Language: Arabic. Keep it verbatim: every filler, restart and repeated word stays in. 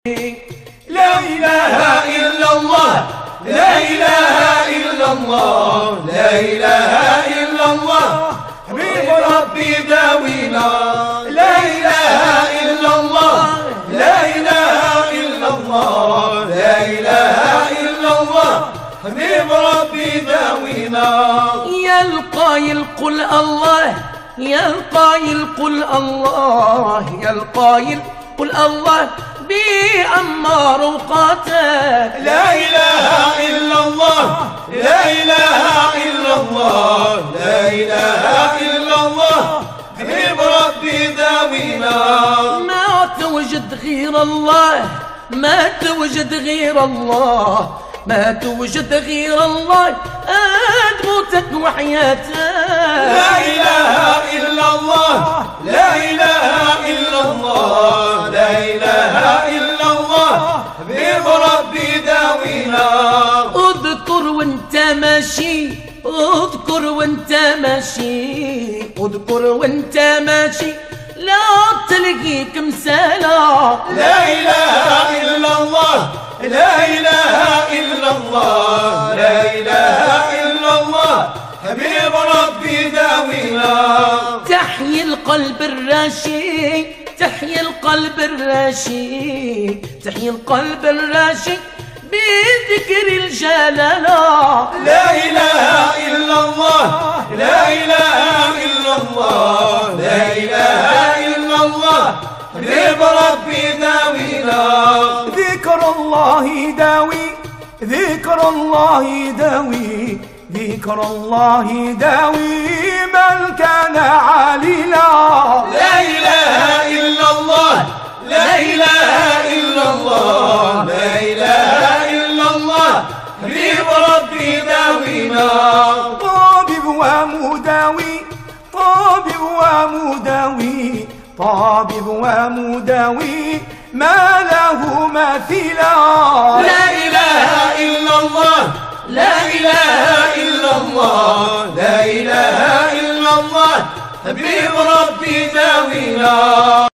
لا إله إلا الله لا إله إلا الله لا إله إلا الله حبيب ربي داوينا لا إله إلا الله لا إله إلا الله لا إله إلا الله حبيب ربي داوينا. يا القايل قل الله يا القايل قل الله يا القايل قل الله بأمار وقاتل. لا إله إلا الله لا إله إلا الله لا إله إلا الله حبيب ربي داوينا. ما توجد غير الله ما توجد غير الله ما توجد غير الله موتك وحياتك. لا إله إلا الله لا إله إلا الله لا إله إلا الله حبيب ربي داوينا. اذكر وانت ماشي اذكر وانت ماشي اذكر وانت ماشي لا تلقيك مسالا. لا إله إلا الله لا إله إلا الله لا إله إلا الله حبيب ربي داوينا. تحيي القلب الراشي تحيي القلب الراشي تحيي القلب الراشي بذكر الجلالة. لا إله إلا الله لا إله إلا الله لا إله إلا الله حبيب ربي داوينا. ذكر الله داوي ذكر الله داوي ذكر الله داوي من كان عليلا. لا إله إلا الله لا إله إلا الله لا إله إلا الله حبيب ربي داوينا. طبيب ومداوي طبيب ومداوي طبيب ومداوي ما له مثيلا. لا إله إلا الله لا إله إلا الله لا إله إلا الله حبيب ربي داوينا.